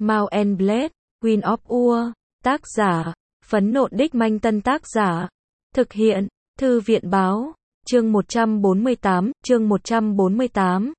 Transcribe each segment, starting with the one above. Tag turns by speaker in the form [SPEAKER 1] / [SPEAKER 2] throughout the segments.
[SPEAKER 1] Mount and Blade, Queen of War, tác giả, Phấn Nộn Đích Manh Tân tác giả, thực hiện, Thư viện báo, chương 148.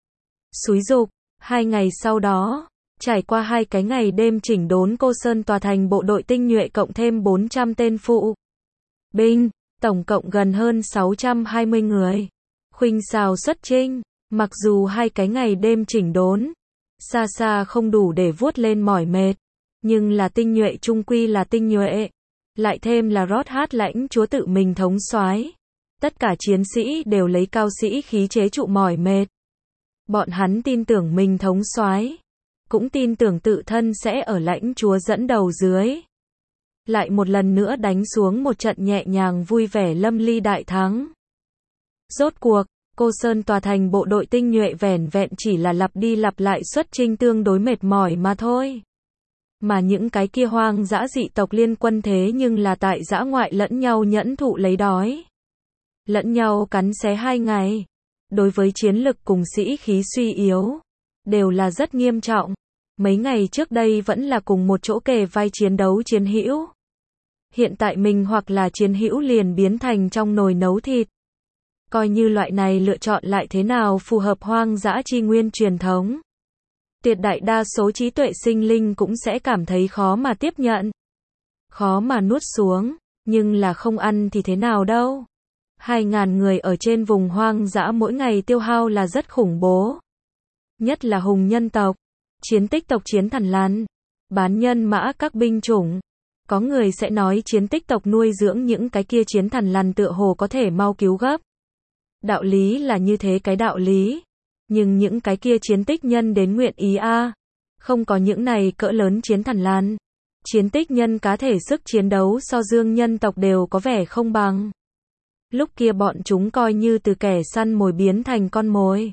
[SPEAKER 1] Xúi giục, 2 ngày sau đó, trải qua 2 cái ngày đêm chỉnh đốn Cô Sơn tòa thành bộ đội tinh nhuệ cộng thêm 400 tên phụ binh, tổng cộng gần hơn 620 người. Khuynh xào xuất chinh, mặc dù 2 cái ngày đêm chỉnh đốn, xa xa không đủ để vuốt lên mỏi mệt, nhưng là tinh nhuệ chung quy là tinh nhuệ, lại thêm là Rót Hát lãnh chúa tự mình thống soái, tất cả chiến sĩ đều lấy cao sĩ khí chế trụ mỏi mệt. Bọn hắn tin tưởng mình thống soái, cũng tin tưởng tự thân sẽ ở lãnh chúa dẫn đầu dưới, lại một lần nữa đánh xuống một trận nhẹ nhàng vui vẻ lâm ly đại thắng. Rốt cuộc, Cô Sơn tòa thành bộ đội tinh nhuệ vẻn vẹn chỉ là lặp đi lặp lại xuất chinh tương đối mệt mỏi mà thôi. Mà những cái kia hoang dã dị tộc liên quân thế nhưng là tại dã ngoại lẫn nhau nhẫn thụ lấy đói, lẫn nhau cắn xé 2 ngày. Đối với chiến lực cùng sĩ khí suy yếu, đều là rất nghiêm trọng. Mấy ngày trước đây vẫn là cùng một chỗ kề vai chiến đấu chiến hữu. Hiện tại mình hoặc là chiến hữu liền biến thành trong nồi nấu thịt. Coi như loại này lựa chọn lại thế nào phù hợp hoang dã chi nguyên truyền thống, tuyệt đại đa số trí tuệ sinh linh cũng sẽ cảm thấy khó mà tiếp nhận, khó mà nuốt xuống, nhưng là không ăn thì thế nào đâu. 2.000 người ở trên vùng hoang dã mỗi ngày tiêu hao là rất khủng bố. Nhất là hùng nhân tộc, chiến tích tộc chiến thần lằn, bán nhân mã các binh chủng. Có người sẽ nói chiến tích tộc nuôi dưỡng những cái kia chiến thần lằn tựa hồ có thể mau cứu gấp. Đạo lý là như thế cái đạo lý. Nhưng những cái kia chiến tích nhân đến nguyện ý không có những này cỡ lớn chiến thần lằn. Chiến tích nhân cá thể sức chiến đấu so dương nhân tộc đều có vẻ không bằng. Lúc kia bọn chúng coi như từ kẻ săn mồi biến thành con mồi.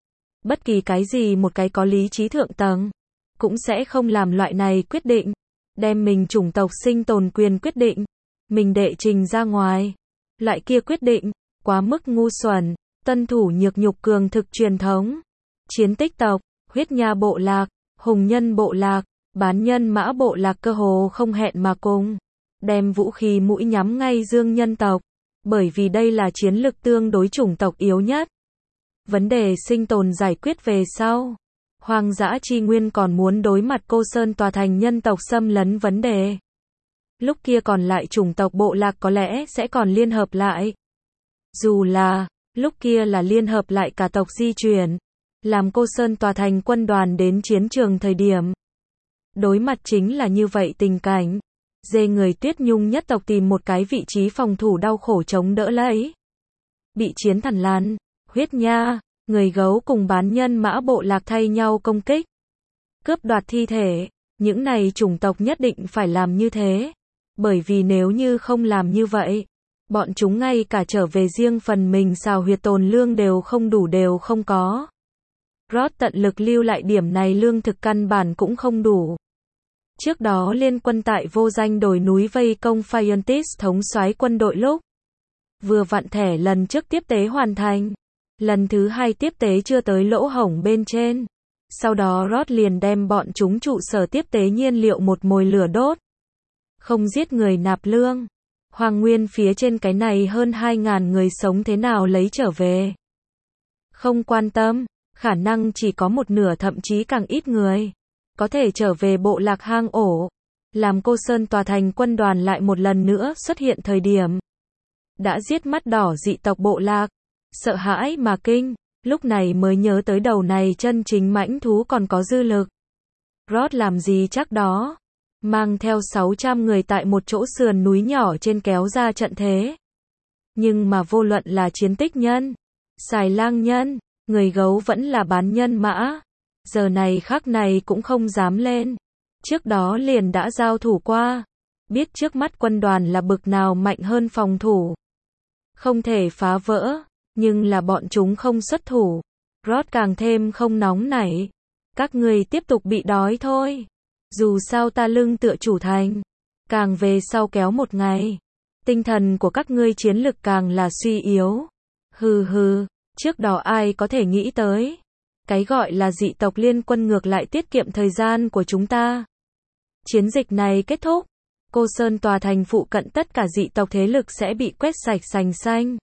[SPEAKER 1] Bất kỳ cái gì một cái có lý trí thượng tầng, cũng sẽ không làm loại này quyết định. Đem mình chủng tộc sinh tồn quyền quyết định, mình đệ trình ra ngoài. Loại kia quyết định, quá mức ngu xuẩn, tuân thủ nhược nhục cường thực truyền thống. Chiến tích tộc, huyết nha bộ lạc, hùng nhân bộ lạc, bán nhân mã bộ lạc cơ hồ không hẹn mà cùng. Đem vũ khí mũi nhắm ngay dương nhân tộc. Bởi vì đây là chiến lực tương đối chủng tộc yếu nhất. Vấn đề sinh tồn giải quyết về sau. Hoang dã chi nguyên còn muốn đối mặt Cô Sơn tòa thành nhân tộc xâm lấn vấn đề. Lúc kia còn lại chủng tộc bộ lạc có lẽ sẽ còn liên hợp lại. Dù là, lúc kia là liên hợp lại cả tộc di chuyển, làm Cô Sơn tòa thành quân đoàn đến chiến trường thời điểm. Đối mặt chính là như vậy tình cảnh. Dê người Tuyết Nhung nhất tộc tìm một cái vị trí phòng thủ đau khổ chống đỡ lấy. Bị chiến thần lằn, huyết nha, người gấu cùng bán nhân mã bộ lạc thay nhau công kích, cướp đoạt thi thể. Những này chủng tộc nhất định phải làm như thế. Bởi vì nếu như không làm như vậy, bọn chúng ngay cả trở về riêng phần mình xào huyệt tồn lương đều không đủ đều không có. Rót tận lực lưu lại điểm này lương thực căn bản cũng không đủ. Trước đó liên quân tại vô danh đồi núi vây công Phiontis thống soái quân đội lúc vừa vặn thẻ lần trước tiếp tế hoàn thành, lần thứ 2 tiếp tế chưa tới lỗ hổng bên trên. Sau đó Rót liền đem bọn chúng trụ sở tiếp tế nhiên liệu một mồi lửa đốt. Không giết người nạp lương. Hoàng nguyên phía trên cái này hơn 2.000 người sống thế nào lấy trở về. Không quan tâm, khả năng chỉ có một nửa thậm chí càng ít người có thể trở về bộ lạc hang ổ. Làm Cô Sơn tòa thành quân đoàn lại một lần nữa xuất hiện thời điểm. Đã giết mắt đỏ dị tộc bộ lạc. Sợ hãi mà kinh. Lúc này mới nhớ tới đầu này chân chính mãnh thú còn có dư lực. Rót làm gì chắc đó. Mang theo 600 người tại một chỗ sườn núi nhỏ trên kéo ra trận thế. Nhưng mà vô luận là chiến tích nhân, xài lang nhân, người gấu vẫn là bán nhân mã. Giờ này khắc này cũng không dám lên. Trước đó liền đã giao thủ qua. Biết trước mắt quân đoàn là bực nào mạnh hơn phòng thủ. Không thể phá vỡ. Nhưng là bọn chúng không xuất thủ. Rót càng thêm không nóng nảy. Các người tiếp tục bị đói thôi. Dù sao ta lưng tựa chủ thành. Càng về sau kéo một ngày. Tinh thần của các ngươi chiến lực càng là suy yếu. Hừ hừ. Trước đó ai có thể nghĩ tới. Cái gọi là dị tộc liên quân ngược lại tiết kiệm thời gian của chúng ta. Chiến dịch này kết thúc, Cô Sơn tòa thành phụ cận tất cả dị tộc thế lực sẽ bị quét sạch sành xanh.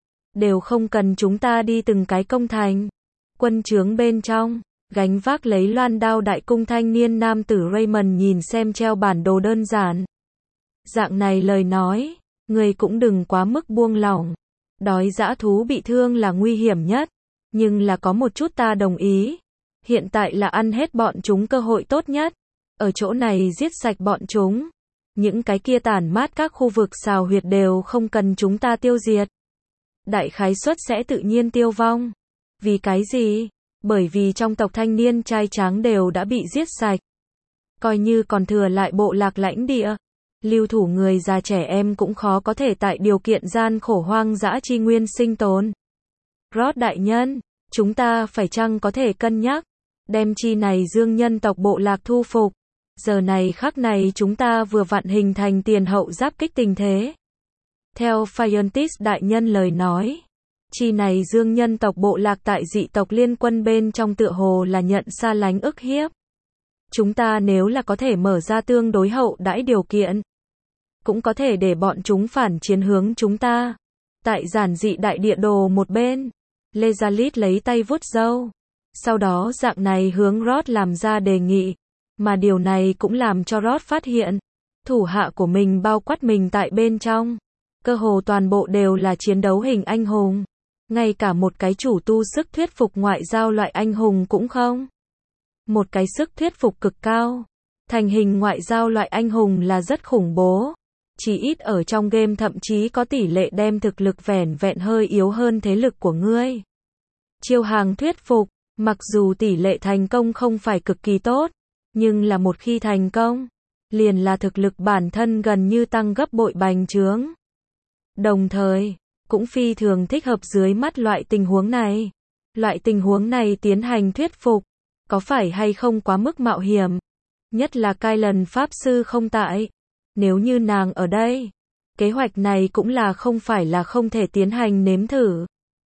[SPEAKER 1] Đều không cần chúng ta đi từng cái công thành. Quân trướng bên trong, gánh vác lấy loan đao đại cung thanh niên nam tử Raymond nhìn xem treo bản đồ đơn giản. Dạng này lời nói, người cũng đừng quá mức buông lỏng. Đói dã thú bị thương là nguy hiểm nhất, nhưng là có một chút ta đồng ý. Hiện tại là ăn hết bọn chúng cơ hội tốt nhất. Ở chỗ này giết sạch bọn chúng. Những cái kia tản mát các khu vực xào huyệt đều không cần chúng ta tiêu diệt. Đại khái suất sẽ tự nhiên tiêu vong. Vì cái gì? Bởi vì trong tộc thanh niên trai tráng đều đã bị giết sạch. Coi như còn thừa lại bộ lạc lãnh địa. Lưu thủ người già trẻ em cũng khó có thể tại điều kiện gian khổ hoang dã chi nguyên sinh tồn. Roth đại nhân, chúng ta phải chăng có thể cân nhắc, đem chi này dương nhân tộc bộ lạc thu phục. Giờ này khắc này chúng ta vừa vặn hình thành tiền hậu giáp kích tình thế. Theo Phiontis đại nhân lời nói, chi này dương nhân tộc bộ lạc tại dị tộc liên quân bên trong tựa hồ là nhận xa lánh ức hiếp. Chúng ta nếu là có thể mở ra tương đối hậu đãi điều kiện, cũng có thể để bọn chúng phản chiến hướng chúng ta. Tại giản dị đại địa đồ một bên, Lezalit lấy tay vuốt râu. Sau đó dạng này hướng Roth làm ra đề nghị. Mà điều này cũng làm cho Roth phát hiện, thủ hạ của mình bao quát mình tại bên trong. Cơ hồ toàn bộ đều là chiến đấu hình anh hùng. Ngay cả một cái chủ tu sức thuyết phục ngoại giao loại anh hùng cũng không. Một cái sức thuyết phục cực cao. Thành hình ngoại giao loại anh hùng là rất khủng bố. Chỉ ít ở trong game thậm chí có tỷ lệ đem thực lực vẻn vẹn hơi yếu hơn thế lực của ngươi. Chiêu hàng thuyết phục, mặc dù tỷ lệ thành công không phải cực kỳ tốt, nhưng là một khi thành công, liền là thực lực bản thân gần như tăng gấp bội bành trướng. Đồng thời, cũng phi thường thích hợp dưới mắt loại tình huống này. Loại tình huống này tiến hành thuyết phục, có phải hay không quá mức mạo hiểm? Nhất là Kylan Pháp Sư không tại. Nếu như nàng ở đây, kế hoạch này cũng là không phải là không thể tiến hành nếm thử.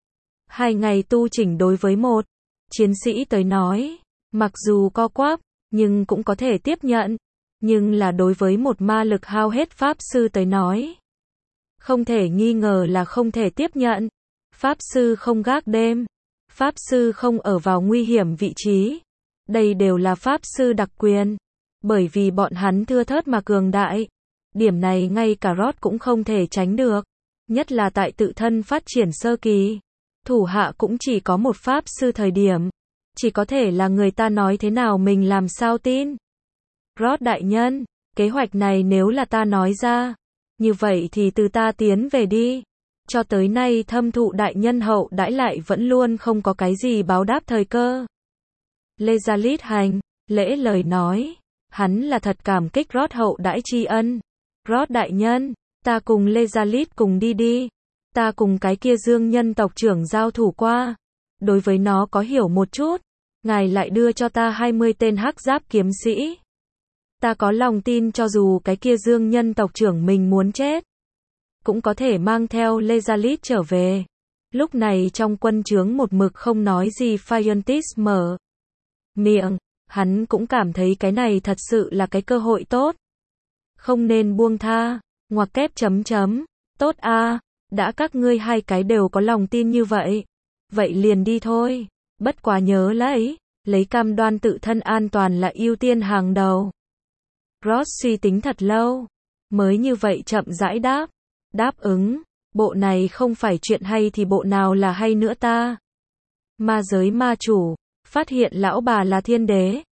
[SPEAKER 1] 2 ngày tu chỉnh đối với một chiến sĩ tới nói, mặc dù co quắp, nhưng cũng có thể tiếp nhận. Nhưng là đối với một ma lực hao hết Pháp Sư tới nói, không thể nghi ngờ là không thể tiếp nhận. Pháp Sư không gác đêm, Pháp Sư không ở vào nguy hiểm vị trí. Đây đều là Pháp Sư đặc quyền. Bởi vì bọn hắn thưa thớt mà cường đại. Điểm này ngay cả Roth cũng không thể tránh được. Nhất là tại tự thân phát triển sơ kỳ. Thủ hạ cũng chỉ có một Pháp Sư thời điểm. Chỉ có thể là người ta nói thế nào mình làm sao tin. Roth đại nhân, kế hoạch này nếu là ta nói ra, như vậy thì từ ta tiến về đi. Cho tới nay thâm thụ đại nhân hậu đãi lại vẫn luôn không có cái gì báo đáp thời cơ. Lezalit hành lễ lời nói, hắn là thật cảm kích Roth hậu đãi tri ân. Roth đại nhân, ta cùng Lezalit cùng đi đi. Ta cùng cái kia dương nhân tộc trưởng giao thủ qua. Đối với nó có hiểu một chút. Ngài lại đưa cho ta 20 tên hắc giáp kiếm sĩ. Ta có lòng tin cho dù cái kia dương nhân tộc trưởng mình muốn chết, cũng có thể mang theo Lezalit trở về. Lúc này trong quân trướng một mực không nói gì Phiontis mở miệng. Hắn cũng cảm thấy cái này thật sự là cái cơ hội tốt. Không nên buông tha. Ngoặc kép chấm chấm. Tốt a, đã các ngươi hai cái đều có lòng tin như vậy. Vậy liền đi thôi. Bất quá nhớ lấy cam đoan tự thân an toàn là ưu tiên hàng đầu. Roth suy tính thật lâu. Mới như vậy chậm rãi đáp. Đáp ứng. Bộ này không phải chuyện hay thì bộ nào là hay nữa ta. Ma giới ma chủ. Phát hiện lão bà là thiên đế.